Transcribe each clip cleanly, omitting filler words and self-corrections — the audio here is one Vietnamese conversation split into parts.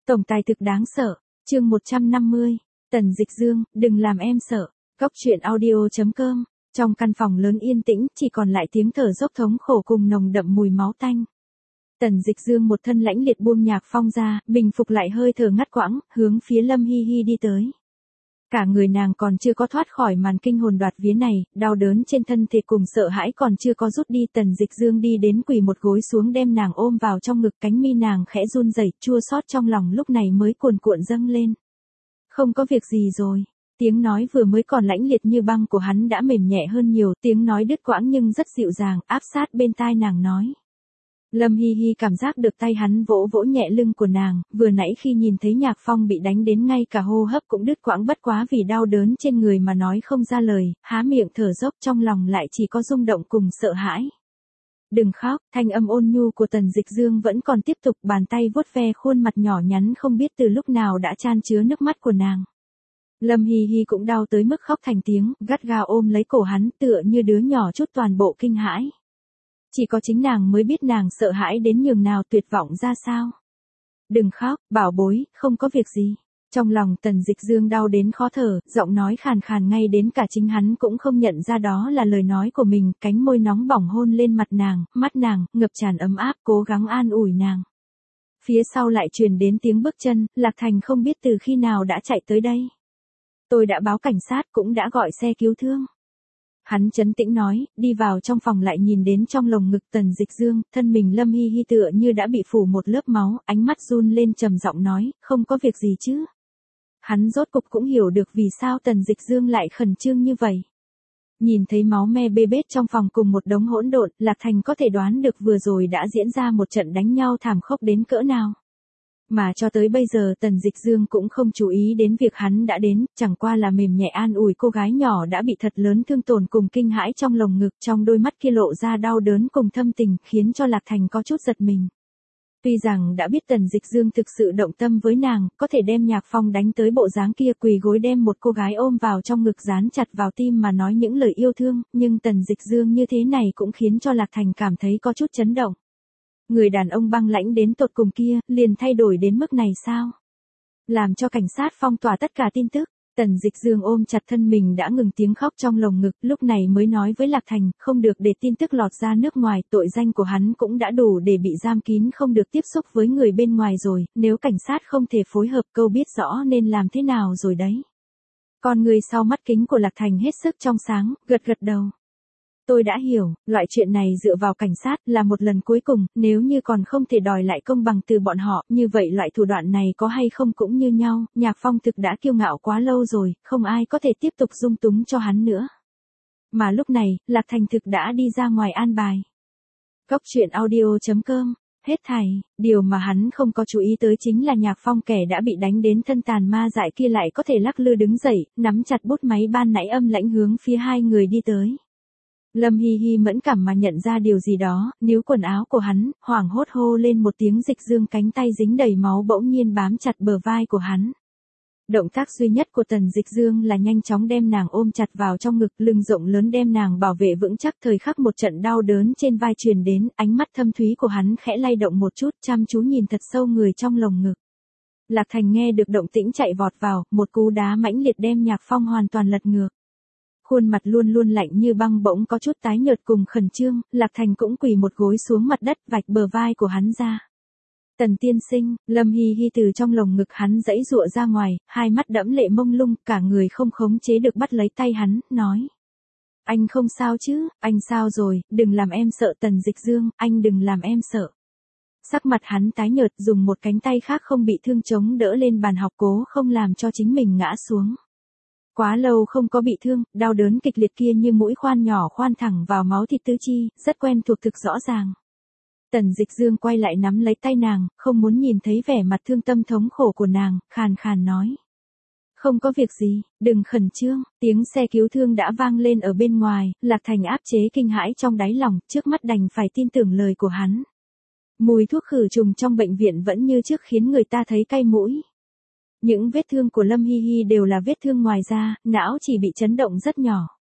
Tổng tài thực đáng sợ, chương 150, Tần Dịch Dương, đừng làm em sợ, Góc truyện audio.com, trong căn phòng lớn yên tĩnh, chỉ còn lại tiếng thở dốc thống khổ cùng nồng đậm mùi máu tanh. Tần Dịch Dương một thân lãnh liệt buông Nhạc Phong ra, bình phục lại hơi thở ngắt quãng, hướng phía Lâm Hi Hi đi tới. Cả người nàng còn chưa có thoát khỏi màn kinh hồn đoạt vía này, đau đớn trên thân thể cùng sợ hãi còn chưa có rút đi. Tần Dịch Dương đi đến quỳ một gối xuống đem nàng ôm vào trong ngực, cánh mi nàng khẽ run rẩy, chua xót trong lòng lúc này mới cuồn cuộn dâng lên. Không có việc gì rồi. Tiếng nói vừa mới còn lãnh liệt như băng của hắn đã mềm nhẹ hơn nhiều, tiếng nói đứt quãng nhưng rất dịu dàng, áp sát bên tai nàng nói. Lâm Hi Hi cảm giác được tay hắn vỗ vỗ nhẹ lưng của nàng, vừa nãy khi nhìn thấy Nhạc Phong bị đánh đến ngay cả hô hấp cũng đứt quãng, bất quá vì đau đớn trên người mà nói không ra lời, há miệng thở dốc, trong lòng lại chỉ có rung động cùng sợ hãi. Đừng khóc, thanh âm ôn nhu của Tần Dịch Dương vẫn còn tiếp tục, bàn tay vuốt ve khuôn mặt nhỏ nhắn không biết từ lúc nào đã chan chứa nước mắt của nàng. Lâm Hi Hi cũng đau tới mức khóc thành tiếng, gắt gao ôm lấy cổ hắn tựa như đứa nhỏ chút toàn bộ kinh hãi. Chỉ có chính nàng mới biết nàng sợ hãi đến nhường nào, tuyệt vọng ra sao. Đừng khóc, bảo bối, không có việc gì. Trong lòng Tần Dịch Dương đau đến khó thở, giọng nói khàn khàn ngay đến cả chính hắn cũng không nhận ra đó là lời nói của mình, cánh môi nóng bỏng hôn lên mặt nàng, mắt nàng, ngập tràn ấm áp, cố gắng an ủi nàng. Phía sau lại truyền đến tiếng bước chân, Lạc Thành không biết từ khi nào đã chạy tới đây. Tôi đã báo cảnh sát, cũng đã gọi xe cứu thương. Hắn trấn tĩnh nói, đi vào trong phòng lại nhìn đến trong lồng ngực Tần Dịch Dương, thân mình Lâm Hi Hi tựa như đã bị phủ một lớp máu, ánh mắt run lên trầm giọng nói, không có việc gì chứ. Hắn rốt cục cũng hiểu được vì sao Tần Dịch Dương lại khẩn trương như vậy. Nhìn thấy máu me bê bết trong phòng cùng một đống hỗn độn, Lạc Thành có thể đoán được vừa rồi đã diễn ra một trận đánh nhau thảm khốc đến cỡ nào. Mà cho tới bây giờ Tần Dịch Dương cũng không chú ý đến việc hắn đã đến, chẳng qua là mềm nhẹ an ủi cô gái nhỏ đã bị thật lớn thương tổn cùng kinh hãi trong lồng ngực, trong đôi mắt kia lộ ra đau đớn cùng thâm tình, khiến cho Lạc Thành có chút giật mình. Tuy rằng đã biết Tần Dịch Dương thực sự động tâm với nàng, có thể đem Nhạc Phong đánh tới bộ dáng kia, quỳ gối đem một cô gái ôm vào trong ngực dán chặt vào tim mà nói những lời yêu thương, nhưng Tần Dịch Dương như thế này cũng khiến cho Lạc Thành cảm thấy có chút chấn động. Người đàn ông băng lãnh đến tột cùng kia, liền thay đổi đến mức này sao? Làm cho cảnh sát phong tỏa tất cả tin tức. Tần Dịch Dương ôm chặt thân mình đã ngừng tiếng khóc trong lồng ngực, lúc này mới nói với Lạc Thành, không được để tin tức lọt ra nước ngoài, tội danh của hắn cũng đã đủ để bị giam kín, không được tiếp xúc với người bên ngoài rồi, nếu cảnh sát không thể phối hợp câu biết rõ nên làm thế nào rồi đấy. Con người sau mắt kính của Lạc Thành hết sức trong sáng, gật gật đầu. Tôi đã hiểu, loại chuyện này dựa vào cảnh sát là một lần cuối cùng, nếu như còn không thể đòi lại công bằng từ bọn họ, như vậy loại thủ đoạn này có hay không cũng như nhau, Nhạc Phong thực đã kiêu ngạo quá lâu rồi, không ai có thể tiếp tục dung túng cho hắn nữa. Mà lúc này, Lạc Thành thực đã đi ra ngoài an bài. Góc truyện audio.com, hết thảy, điều mà hắn không có chú ý tới chính là Nhạc Phong kẻ đã bị đánh đến thân tàn ma dại kia lại có thể lắc lư đứng dậy, nắm chặt bút máy ban nãy âm lãnh hướng phía hai người đi tới. Lâm Hi Hi mẫn cảm mà nhận ra điều gì đó, níu quần áo của hắn, hoảng hốt hô lên một tiếng. Dịch Dương cánh tay dính đầy máu bỗng nhiên bám chặt bờ vai của hắn. Động tác duy nhất của Tần Dịch Dương là nhanh chóng đem nàng ôm chặt vào trong ngực, lưng rộng lớn đem nàng bảo vệ vững chắc. Thời khắc một trận đau đớn trên vai truyền đến, ánh mắt thâm thúy của hắn khẽ lay động một chút, chăm chú nhìn thật sâu người trong lồng ngực. Lạc Thành nghe được động tĩnh chạy vọt vào, một cú đá mãnh liệt đem Nhạc Phong hoàn toàn lật ngược. Khuôn mặt luôn luôn lạnh như băng bỗng có chút tái nhợt cùng khẩn trương, Lạc Thành cũng quỳ một gối xuống mặt đất, vạch bờ vai của hắn ra. Tần tiên sinh, Lâm Hi Hi từ trong lồng ngực hắn giãy giụa ra ngoài, hai mắt đẫm lệ mông lung, cả người không khống chế được bắt lấy tay hắn, nói. Anh không sao chứ, anh sao rồi, đừng làm em sợ. Tần Dịch Dương, anh đừng làm em sợ. Sắc mặt hắn tái nhợt, dùng một cánh tay khác không bị thương chống đỡ lên bàn học, cố không làm cho chính mình ngã xuống. Quá lâu không có bị thương, đau đớn kịch liệt kia như mũi khoan nhỏ khoan thẳng vào máu thịt tứ chi, rất quen thuộc thực rõ ràng. Tần Dịch Dương quay lại nắm lấy tay nàng, không muốn nhìn thấy vẻ mặt thương tâm thống khổ của nàng, khàn khàn nói. Không có việc gì, đừng khẩn trương. Tiếng xe cứu thương đã vang lên ở bên ngoài, Lạc Thành áp chế kinh hãi trong đáy lòng, trước mắt đành phải tin tưởng lời của hắn. Mùi thuốc khử trùng trong bệnh viện vẫn như trước khiến người ta thấy cay mũi. Những vết thương của Lâm Hi Hi đều là vết thương ngoài da, não chỉ bị chấn động rất nhỏ.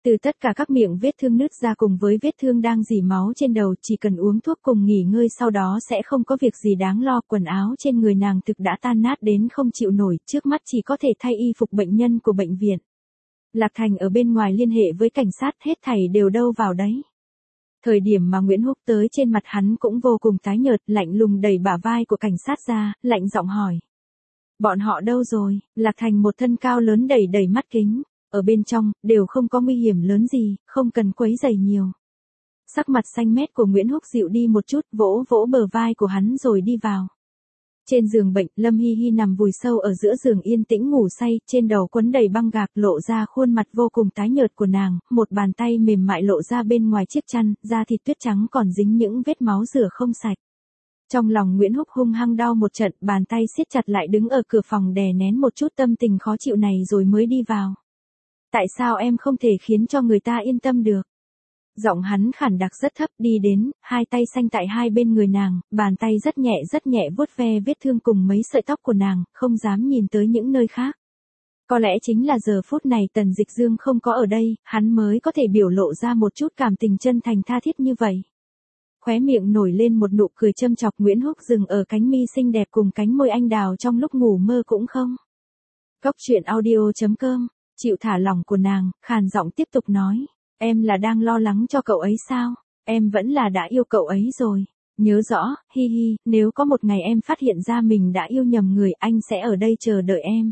Từ tất cả các miệng vết thương nứt ra cùng với vết thương đang rỉ máu trên đầu, chỉ cần uống thuốc cùng nghỉ ngơi sau đó sẽ không có việc gì đáng lo. Quần áo trên người nàng thực đã tan nát đến không chịu nổi, trước mắt chỉ có thể thay y phục bệnh nhân của bệnh viện. Lạc Thành ở bên ngoài liên hệ với cảnh sát, hết thảy đều đâu vào đấy. Thời điểm mà Nguyễn Húc tới, trên mặt hắn cũng vô cùng tái nhợt, lạnh lùng đẩy bả vai của cảnh sát ra, lạnh giọng hỏi. Bọn họ đâu rồi? Lạc Thành một thân cao lớn đẩy đẩy mắt kính. Ở bên trong, đều không có nguy hiểm lớn gì, không cần quấy rầy nhiều. Sắc mặt xanh mét của Nguyễn Húc dịu đi một chút, vỗ vỗ bờ vai của hắn rồi đi vào. Trên giường bệnh, Lâm Hi Hi nằm vùi sâu ở giữa giường yên tĩnh ngủ say, trên đầu quấn đầy băng gạc, lộ ra khuôn mặt vô cùng tái nhợt của nàng, một bàn tay mềm mại lộ ra bên ngoài chiếc chăn, da thịt tuyết trắng còn dính những vết máu rửa không sạch. Trong lòng Nguyễn Húc hung hăng đau một trận, bàn tay siết chặt lại, đứng ở cửa phòng đè nén một chút tâm tình khó chịu này rồi mới đi vào. Tại sao em không thể khiến cho người ta yên tâm được? Giọng hắn khản đặc rất thấp, đi đến, hai tay xanh tại hai bên người nàng, bàn tay rất nhẹ vuốt ve vết thương cùng mấy sợi tóc của nàng, không dám nhìn tới những nơi khác. Có lẽ chính là giờ phút này Tần Dịch Dương không có ở đây, hắn mới có thể biểu lộ ra một chút cảm tình chân thành tha thiết như vậy. Khóe miệng nổi lên một nụ cười châm chọc. Nguyễn Húc dừng ở cánh mi xinh đẹp cùng cánh môi anh đào trong lúc ngủ mơ cũng không. Cốc truyện audio.com, chịu thả lỏng của nàng, khàn giọng tiếp tục nói. Em là đang lo lắng cho cậu ấy sao? Em vẫn là đã yêu cậu ấy rồi. Nhớ rõ, Hi Hi, nếu có một ngày em phát hiện ra mình đã yêu nhầm người, anh sẽ ở đây chờ đợi em.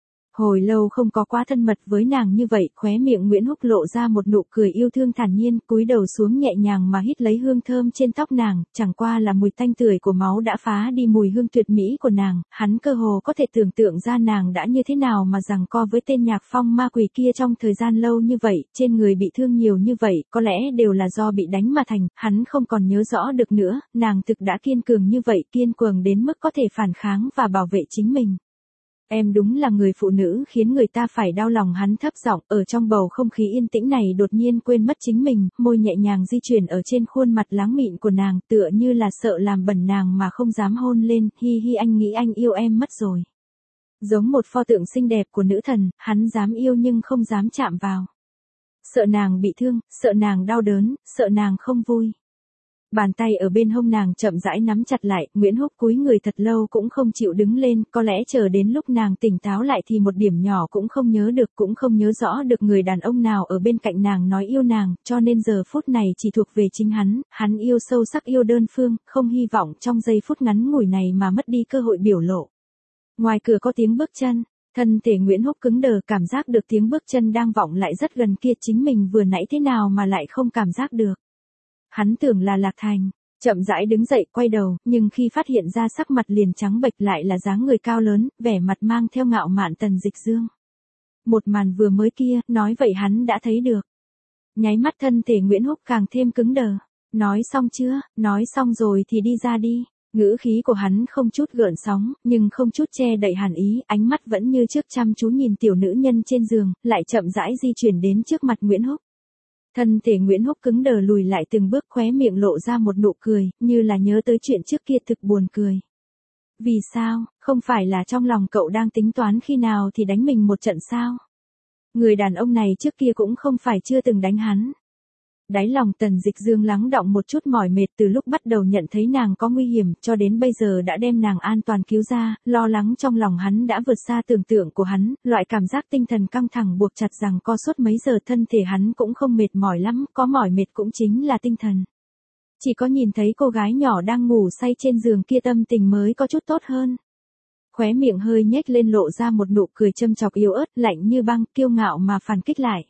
Hồi lâu không có quá thân mật với nàng như vậy, khóe miệng Nguyễn Húc lộ ra một nụ cười yêu thương thản nhiên, cúi đầu xuống nhẹ nhàng mà hít lấy hương thơm trên tóc nàng, chẳng qua là mùi tanh tưởi của máu đã phá đi mùi hương tuyệt mỹ của nàng, hắn cơ hồ có thể tưởng tượng ra nàng đã như thế nào mà giằng co với tên Nhạc Phong ma quỷ kia trong thời gian lâu như vậy, trên người bị thương nhiều như vậy, có lẽ đều là do bị đánh mà thành, hắn không còn nhớ rõ được nữa, nàng thực đã kiên cường như vậy, kiên cường đến mức có thể phản kháng và bảo vệ chính mình. Em đúng là người phụ nữ khiến người ta phải đau lòng, hắn thấp giọng, ở trong bầu không khí yên tĩnh này đột nhiên quên mất chính mình, môi nhẹ nhàng di chuyển ở trên khuôn mặt láng mịn của nàng, tựa như là sợ làm bẩn nàng mà không dám hôn lên. Hi Hi, anh nghĩ anh yêu em mất rồi. Giống một pho tượng xinh đẹp của nữ thần, hắn dám yêu nhưng không dám chạm vào. Sợ nàng bị thương, sợ nàng đau đớn, sợ nàng không vui. Bàn tay ở bên hông nàng chậm rãi nắm chặt lại, Nguyễn Húc cúi người thật lâu cũng không chịu đứng lên, có lẽ chờ đến lúc nàng tỉnh táo lại thì một điểm nhỏ cũng không nhớ được, cũng không nhớ rõ được người đàn ông nào ở bên cạnh nàng nói yêu nàng, cho nên giờ phút này chỉ thuộc về chính hắn yêu sâu sắc, yêu đơn phương, không hy vọng trong giây phút ngắn ngủi này mà mất đi cơ hội biểu lộ. Ngoài cửa có tiếng bước chân, thân thể Nguyễn Húc cứng đờ, cảm giác được tiếng bước chân đang vọng lại rất gần kia, chính mình vừa nãy thế nào mà lại không cảm giác được. Hắn tưởng là Lạc Thành, chậm rãi đứng dậy quay đầu, nhưng khi phát hiện ra sắc mặt liền trắng bệch, lại là dáng người cao lớn, vẻ mặt mang theo ngạo mạn Tần Dịch Dương. Một màn vừa mới kia, nói vậy hắn đã thấy được. Nháy mắt thân thể Nguyễn Húc càng thêm cứng đờ. Nói xong chưa? Nói xong rồi thì đi ra đi. Ngữ khí của hắn không chút gợn sóng, nhưng không chút che đậy hàn ý, ánh mắt vẫn như trước chăm chú nhìn tiểu nữ nhân trên giường, lại chậm rãi di chuyển đến trước mặt Nguyễn Húc. Thân thể Nguyễn Húc cứng đờ lùi lại từng bước, khóe miệng lộ ra một nụ cười, như là nhớ tới chuyện trước kia, thực buồn cười. Vì sao, không phải là trong lòng cậu đang tính toán khi nào thì đánh mình một trận sao? Người đàn ông này trước kia cũng không phải chưa từng đánh hắn. Đáy lòng Tần Dịch Dương lắng đọng một chút mỏi mệt, từ lúc bắt đầu nhận thấy nàng có nguy hiểm, cho đến bây giờ đã đem nàng an toàn cứu ra, lo lắng trong lòng hắn đã vượt xa tưởng tượng của hắn, loại cảm giác tinh thần căng thẳng buộc chặt rằng co suốt mấy giờ, thân thể hắn cũng không mệt mỏi lắm, có mỏi mệt cũng chính là tinh thần. Chỉ có nhìn thấy cô gái nhỏ đang ngủ say trên giường kia tâm tình mới có chút tốt hơn. Khóe miệng hơi nhếch lên lộ ra một nụ cười châm chọc yếu ớt, lạnh như băng, kiêu ngạo mà phản kích lại.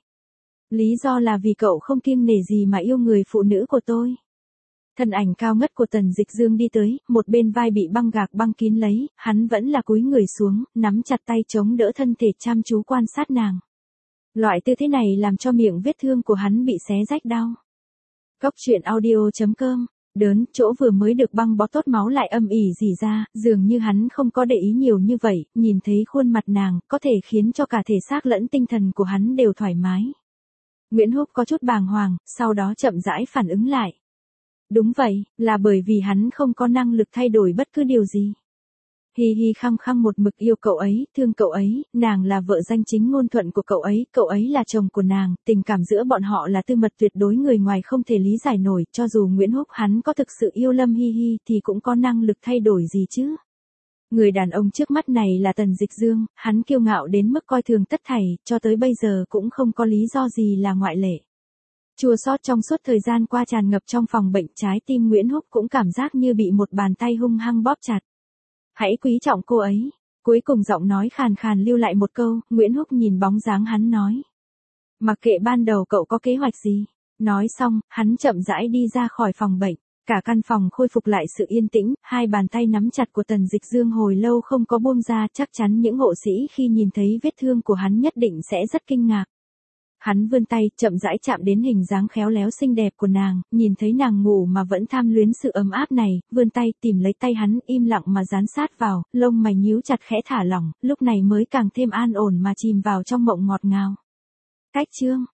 Lý do là vì cậu không kiêng nể gì mà yêu người phụ nữ của tôi. Thân ảnh cao ngất của Tần Dịch Dương đi tới, một bên vai bị băng gạc băng kín lấy, hắn vẫn là cúi người xuống, nắm chặt tay chống đỡ thân thể, chăm chú quan sát nàng. Loại tư thế này làm cho miệng vết thương của hắn bị xé rách đau. Cốc truyện audio.com, đớn, chỗ vừa mới được băng bó tốt máu lại âm ỉ rỉ ra, dường như hắn không có để ý nhiều như vậy, nhìn thấy khuôn mặt nàng, có thể khiến cho cả thể xác lẫn tinh thần của hắn đều thoải mái. Nguyễn Húc có chút bàng hoàng, sau đó chậm rãi phản ứng lại. Đúng vậy, là bởi vì hắn không có năng lực thay đổi bất cứ điều gì. Hi Hi khăng khăng một mực yêu cậu ấy, thương cậu ấy, nàng là vợ danh chính ngôn thuận của cậu ấy là chồng của nàng, tình cảm giữa bọn họ là tư mật tuyệt đối, người ngoài không thể lý giải nổi, cho dù Nguyễn Húc hắn có thực sự yêu Lâm Hi Hi thì cũng có năng lực thay đổi gì chứ. Người đàn ông trước mắt này là Tần Dịch Dương, hắn kiêu ngạo đến mức coi thường tất thảy, cho tới bây giờ cũng không có lý do gì là ngoại lệ. Chua xót trong suốt thời gian qua tràn ngập trong phòng bệnh, trái tim Nguyễn Húc cũng cảm giác như bị một bàn tay hung hăng bóp chặt. Hãy quý trọng cô ấy. Cuối cùng giọng nói khàn khàn lưu lại một câu, Nguyễn Húc nhìn bóng dáng hắn nói. Mặc kệ ban đầu cậu có kế hoạch gì. Nói xong, hắn chậm rãi đi ra khỏi phòng bệnh. Cả căn phòng khôi phục lại sự yên tĩnh, hai bàn tay nắm chặt của Tần Dịch Dương hồi lâu không có buông ra, chắc chắn những hộ sĩ khi nhìn thấy vết thương của hắn nhất định sẽ rất kinh ngạc. Hắn vươn tay, chậm rãi chạm đến hình dáng khéo léo xinh đẹp của nàng, nhìn thấy nàng ngủ mà vẫn tham luyến sự ấm áp này, vươn tay tìm lấy tay hắn, im lặng mà dán sát vào, lông mày nhíu chặt khẽ thả lỏng, lúc này mới càng thêm an ổn mà chìm vào trong mộng ngọt ngào. Cách chương